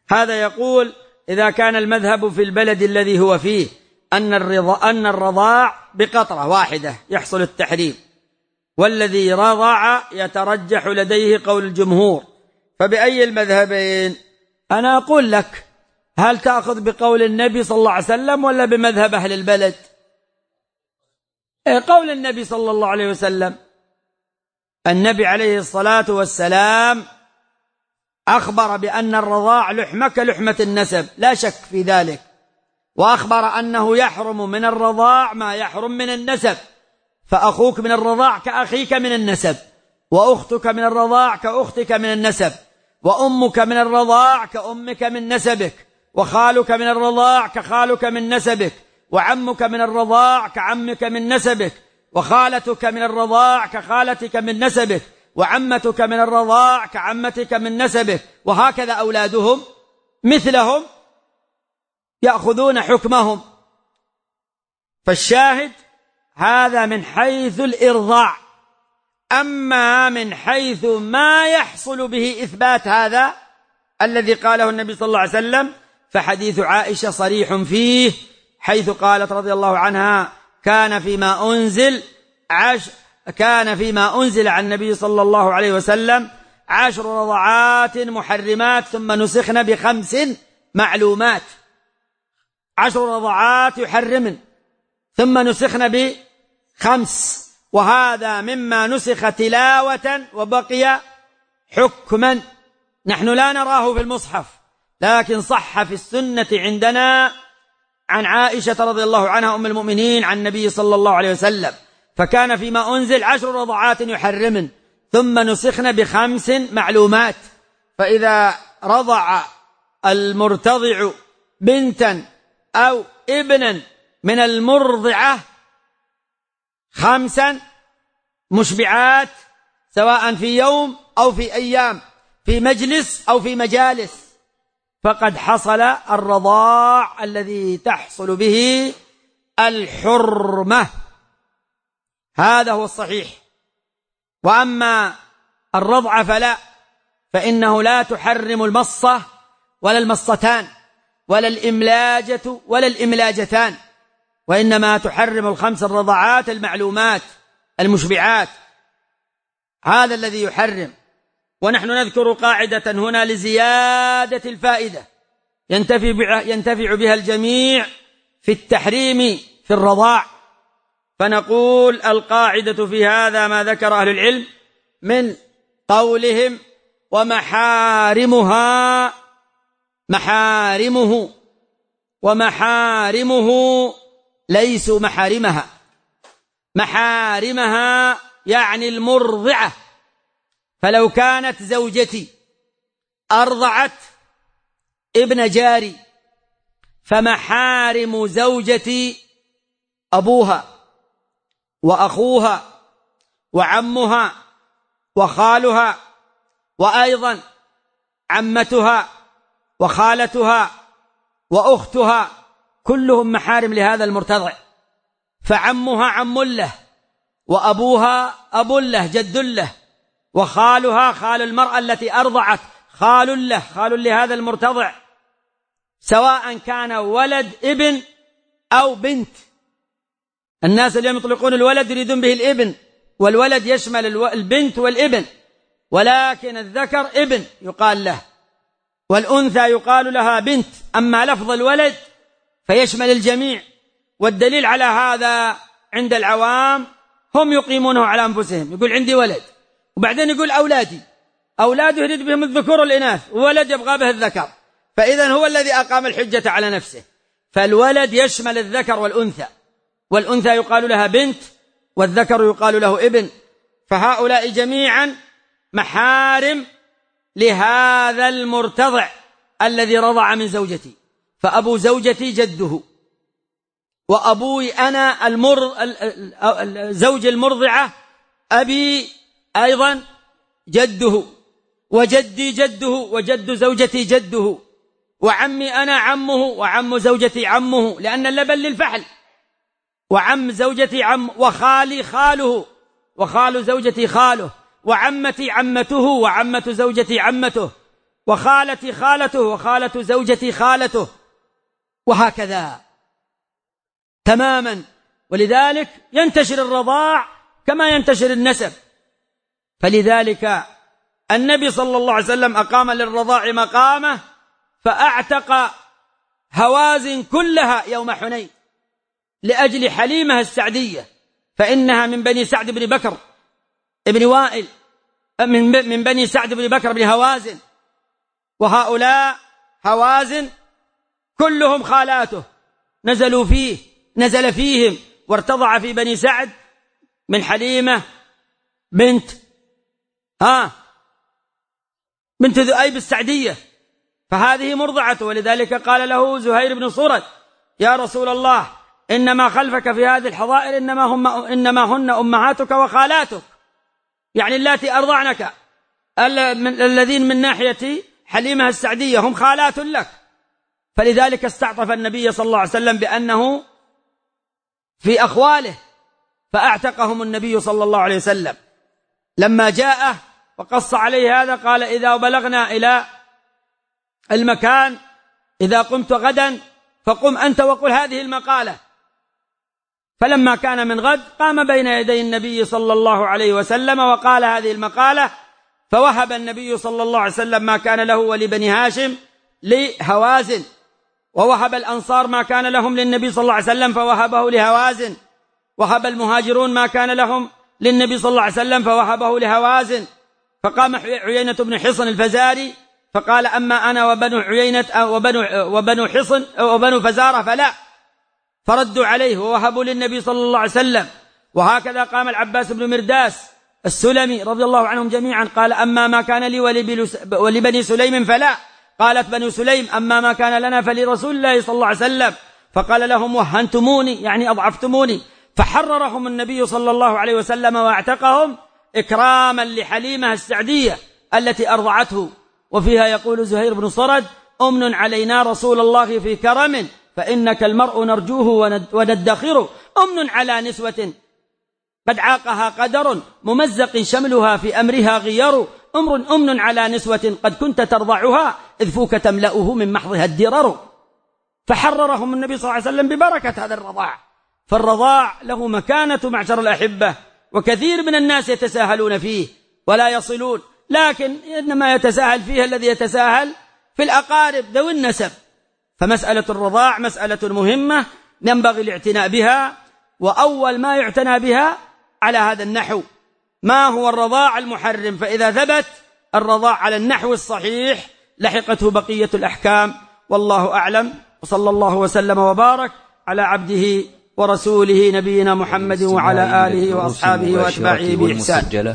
هذا يقول إذا كان المذهب في البلد الذي هو فيه أن الرضاع بقطرة واحدة يحصل التحريم، والذي رضع يترجح لديه قول الجمهور، فبأي المذهبين؟ أنا أقول لك، هل تأخذ بقول النبي صلى الله عليه وسلم ولا بمذهب أهل البلد؟ قول النبي صلى الله عليه وسلم. النبي عليه الصلاة والسلام أخبر بأن الرضاع لحمة كلحمة النسب، لا شك في ذلك، وأخبر أنه يحرم من الرضاع ما يحرم من النسب، فأخوك من الرضاع كأخيك من النسب، وأختك من الرضاع كأختك من النسب، وأمك من الرضاع كأمك من نسبك، وخالك من الرضاع كخالك من نسبك، وعمك من الرضاع كعمك من نسبك، وخالتك من الرضاع كخالتك من نسبك، وعمتك من الرضاع كعمتك من نسبك، وهكذا أولادهم مثلهم يأخذون حكمهم. فالشاهد هذا من حيث الإرضاع. أما من حيث ما يحصل به إثبات هذا الذي قاله النبي صلى الله عليه وسلم، فحديث عائشة صريح فيه، حيث قالت رضي الله عنها: كان فيما أنزل عن النبي صلى الله عليه وسلم 10 رضعات محرمات ثم نسخن ب5 معلومات. 10 رضعات يحرمن ثم نسخن ب5، وهذا مما نسخ تلاوة وبقي حكما. نحن لا نراه في المصحف، لكن صح في السنة عندنا عن عائشة رضي الله عنها أم المؤمنين عن النبي صلى الله عليه وسلم، فكان فيما أنزل 10 رضعات يحرمن ثم نسخن ب5 معلومات. فإذا رضع المرتضع بنتا أو ابنا من المرضعة 5 مشبعات، سواء في يوم أو في أيام، في مجلس أو في مجالس، فقد حصل الرضاع الذي تحصل به الحرمة. هذا هو الصحيح. وأما الرضع فلا، فإنه لا تحرم المصة ولا المصتان ولا الإملاجة ولا الإملاجتان، وإنما تحرم ال5 الرضعات المعلومات المشبعات، هذا الذي يحرم. ونحن نذكر قاعدة هنا لزيادة الفائدة ينتفع بها الجميع في التحريم في الرضاع، فنقول القاعدة في هذا ما ذكر أهل العلم من قولهم: ومحارمها ومحارمه ليسوا محارمها. محارمها يعني المرضعة. فلو كانت زوجتي أرضعت ابن جاري، فمحارم زوجتي أبوها وأخوها وعمها وخالها، وأيضا عمتها وخالتها وأختها، كلهم محارم لهذا المرتضع. فعمها عم له، وأبوها أب له جد له، وخالها خال المرأة التي أرضعت خال له خال لهذا المرتضع، سواء كان ولد ابن أو بنت. الناس اليوم يطلقون الولد يريدون به الابن، والولد يشمل البنت والابن، ولكن الذكر ابن يقال له، والأنثى يقال لها بنت. أما لفظ الولد فيشمل الجميع، والدليل على هذا عند العوام هم يقيمونه على أنفسهم، يقول عندي ولد، وبعدين يقول أولادي. أولاده يريد بهم الذكور والإناث، وولد يبغى به الذكر، فإذن هو الذي أقام الحجة على نفسه. فالولد يشمل الذكر والأنثى، والأنثى يقال لها بنت، والذكر يقال له ابن. فهؤلاء جميعا محارم لهذا المرتضع الذي رضع من زوجتي. فأبو زوجتي جده، وأبوي أنا زوج المرضعة أبي أيضا جده، وجدي جده، وجد زوجتي جده، وعمي أنا عمه، وعم زوجتي عمه، لأن اللبن للفحل، وعم زوجتي عم، وخالي خاله، وخال زوجتي خاله، وعمتي عمته، وعمة زوجتي عمته. وخالتي خالته، وخالة زوجتي خالته، وهكذا تماما. ولذلك ينتشر الرضاع كما ينتشر النسب. فلذلك النبي صلى الله عليه وسلم أقام للرضاع مقامه، فأعتق هوازن كلها يوم حنين لأجل حليمة السعدية، فإنها من بني سعد بن بكر ابن وائل، من بني سعد بن بكر بن هوازن، وهؤلاء هوازن كلهم خالاته نزل فيهم وارتضع في بني سعد من حليمة بنت ذؤيب السعدية، فهذه مرضعته. ولذلك قال له زهير بن صرد: يا رسول الله، إنما خلفك في هذه الحظائر إنما هن أمهاتك وخالاتك، يعني اللاتي أرضعنك الذين من ناحية حليمة السعدية هم خالات لك. فلذلك استعطف النبي صلى الله عليه وسلم بأنه في أخواله، فأعتقهم النبي صلى الله عليه وسلم. لما جاءه وقص عليه هذا قال: إذا بلغنا إلى المكان، إذا قمت غدا فقم أنت وقل هذه المقالة. فلما كان من غد قام بين يدي النبي صلى الله عليه وسلم وقال هذه المقالة، فوهب النبي صلى الله عليه وسلم ما كان له ولبني هاشم لهوازن، ووهب الأنصار ما كان لهم للنبي صلى الله عليه وسلم فوهبه لهوازن، وهب المهاجرون ما كان لهم للنبي صلى الله عليه وسلم فوهبه لهوازن. فقام عيينة بن حصن الفزاري فقال: أما أنا وبنو عيينة وبنو حصن وبنو فزارة فلا، فردوا عليه ووهبوا للنبي صلى الله عليه وسلم. وهكذا قام العباس بن مرداس السلمي رضي الله عنهم جميعا قال: أما ما كان لي ولبني سليم فلا. قالت بنو سليم: أما ما كان لنا فلرسول الله صلى الله عليه وسلم. فقال لهم: وهنتموني، يعني أضعفتموني. فحررهم النبي صلى الله عليه وسلم واعتقهم إكراما لحليمة السعدية التي أرضعته. وفيها يقول زهير بن صرد: أمن علينا رسول الله في كرم، فإنك المرء نرجوه وندخره. أمن على نسوة قد عاقها قدر، ممزق شملها في أمرها غير. أمن على نسوة قد كنت ترضعها، إذ فوك تملأه من محضها الدرر. فحررهم النبي صلى الله عليه وسلم ببركة هذا الرضاع. فالرضاع له مكانة معشر الأحبة، وكثير من الناس يتساهلون فيه ولا يصلون، لكن إنما يتساهل فيه الذي يتساهل في الأقارب ذوي النسب. فمسألة الرضاع مسألة مهمة ينبغي الاعتناء بها. وأول ما يعتنى بها على هذا النحو: ما هو الرضاع المحرم؟ فإذا ثبت الرضاع على النحو الصحيح لحقته بقية الأحكام. والله أعلم، وصلى الله وسلم وبارك على عبده ورسوله نبينا محمد وعلى آله وأصحابه وأتباعه بإحسان.